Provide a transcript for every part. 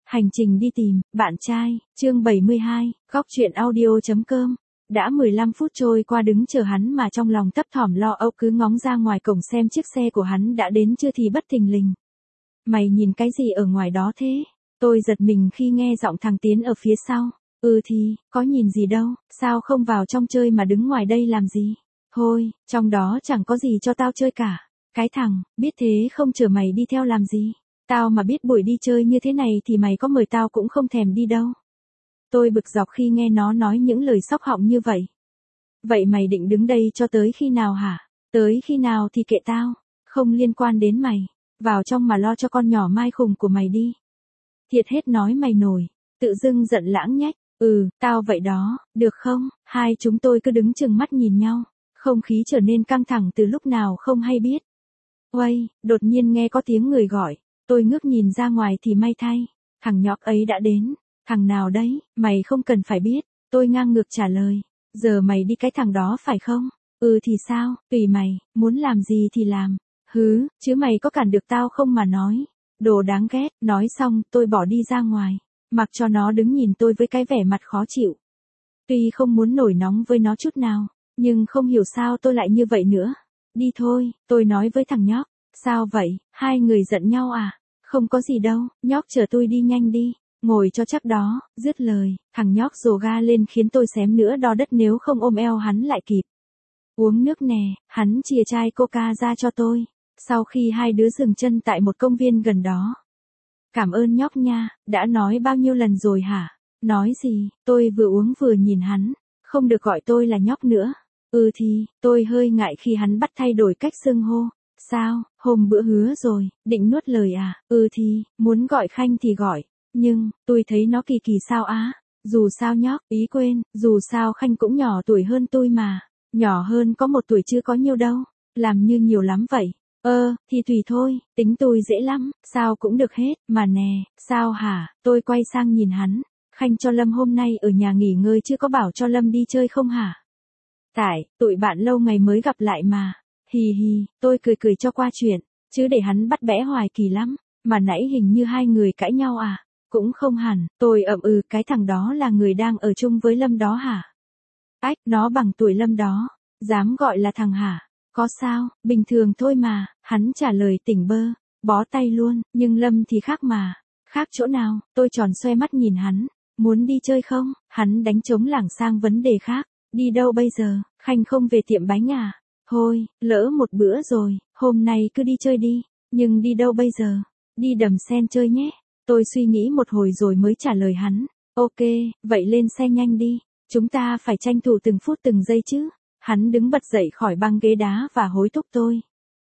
Hành trình đi tìm, bạn trai, chương 72, góc truyện audio.com. Đã 15 phút trôi qua đứng chờ hắn mà trong lòng thấp thỏm lo âu cứ ngóng ra ngoài cổng xem chiếc xe của hắn đã đến chưa thì bất thình lình. Mày nhìn cái gì ở ngoài đó thế? Tôi giật mình khi nghe giọng thằng Tiến ở phía sau. Thì, có nhìn gì đâu, sao không vào trong chơi mà đứng ngoài đây làm gì? Thôi, trong đó chẳng có gì cho tao chơi cả. Cái thằng, biết thế không chờ mày đi theo làm gì? Tao mà biết buổi đi chơi như thế này thì mày có mời tao cũng không thèm đi đâu. Tôi bực dọc khi nghe nó nói những lời xóc họng như vậy. Vậy mày định đứng đây cho tới khi nào hả? Tới khi nào thì kệ tao, không liên quan đến mày. Vào trong mà lo cho con nhỏ mai khùng của mày đi. Thiệt hết nói mày nổi, tự dưng giận lãng nhách. Tao vậy đó, được không? Hai chúng tôi cứ đứng chừng mắt nhìn nhau, không khí trở nên căng thẳng từ lúc nào không hay biết. Uây, đột nhiên nghe có tiếng người gọi. Tôi ngước nhìn ra ngoài thì may thay, thằng nhóc ấy đã đến. Thằng nào đấy, mày không cần phải biết. Tôi ngang ngược trả lời. Giờ mày đi cái thằng đó phải không? Thì sao, tùy mày, muốn làm gì thì làm. Chứ mày có cản được tao không mà nói. Đồ đáng ghét, nói xong tôi bỏ đi ra ngoài. Mặc cho nó đứng nhìn tôi với cái vẻ mặt khó chịu. Tuy không muốn nổi nóng với nó chút nào, nhưng không hiểu sao tôi lại như vậy nữa. Đi thôi, tôi nói với thằng nhóc. Sao vậy, hai người giận nhau à? Không có gì đâu, nhóc chờ tôi đi nhanh đi, ngồi cho chắc đó, dứt lời, thằng nhóc rồ ga lên khiến tôi xém nữa đo đất nếu không ôm eo hắn lại kịp. Uống nước nè, hắn chìa chai coca ra cho tôi, sau khi hai đứa dừng chân tại một công viên gần đó. Cảm ơn nhóc nha, đã nói bao nhiêu lần rồi hả? Nói gì, tôi vừa uống vừa nhìn hắn, không được gọi tôi là nhóc nữa. Thì, tôi hơi ngại khi hắn bắt thay đổi cách xưng hô. Sao, hôm bữa hứa rồi, định nuốt lời à? Thì, muốn gọi Khanh thì gọi, nhưng, tôi thấy nó kỳ kỳ sao á. Dù sao nhóc, ý quên, dù sao Khanh cũng nhỏ tuổi hơn tôi mà. Nhỏ hơn có 1 tuổi chứ có nhiêu đâu, làm như nhiều lắm vậy. Thì tùy thôi, tính tôi dễ lắm, sao cũng được hết, mà nè, sao hả? Tôi quay sang nhìn hắn, Khanh cho Lâm hôm nay ở nhà nghỉ ngơi chứ có bảo cho Lâm đi chơi không hả? Tại, tụi bạn lâu ngày mới gặp lại mà. Hì, tôi cười cho qua chuyện, chứ để hắn bắt bẽ hoài kỳ lắm, mà nãy hình như hai người cãi nhau à? Cũng không hẳn, tôi cái thằng đó là người đang ở chung với Lâm đó hả? Ách, nó bằng tuổi Lâm đó, dám gọi là thằng hả? Có sao, bình thường thôi mà, hắn trả lời tỉnh bơ, bó tay luôn, nhưng Lâm thì khác mà. Khác chỗ nào? Tôi tròn xoe mắt nhìn hắn, muốn đi chơi không? Hắn đánh trống lảng sang vấn đề khác, đi đâu bây giờ? Khanh không về tiệm bánh à? Thôi, lỡ một bữa rồi, hôm nay cứ đi chơi đi, nhưng đi đâu bây giờ? Đi Đầm Sen chơi nhé. Tôi suy nghĩ một hồi rồi mới trả lời hắn. Ok, vậy lên xe nhanh đi, chúng ta phải tranh thủ từng phút từng giây chứ. Hắn đứng bật dậy khỏi băng ghế đá và hối thúc tôi.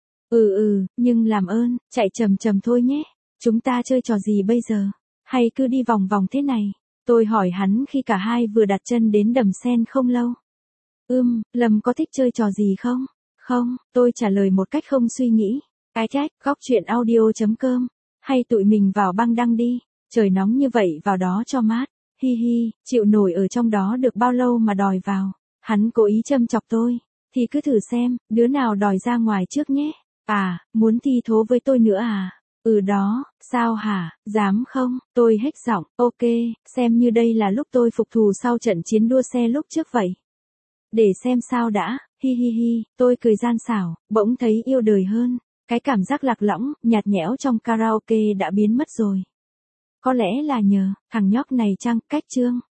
Nhưng làm ơn, chạy chậm chậm thôi nhé. Chúng ta chơi trò gì bây giờ? Hay cứ đi vòng vòng thế này? Tôi hỏi hắn khi cả hai vừa đặt chân đến Đầm Sen không lâu. Lâm có thích chơi trò gì không? Không, tôi trả lời một cách không suy nghĩ. Cái trách, góc truyện audio.com. Hay tụi mình vào băng đăng đi, trời nóng như vậy vào đó cho mát. Hi, chịu nổi ở trong đó được bao lâu mà đòi vào. Hắn cố ý châm chọc tôi. Thì cứ thử xem, đứa nào đòi ra ngoài trước nhé. À, muốn thi thố với tôi nữa à? Đó, sao hả, dám không? Tôi hét giọng, ok, xem như đây là lúc tôi phục thù sau trận chiến đua xe lúc trước vậy. Để xem sao đã, hi, tôi cười gian xảo, bỗng thấy yêu đời hơn. Cái cảm giác lạc lõng, nhạt nhẽo trong karaoke đã biến mất rồi. Có lẽ là nhờ, thằng nhóc này chăng, cách chương.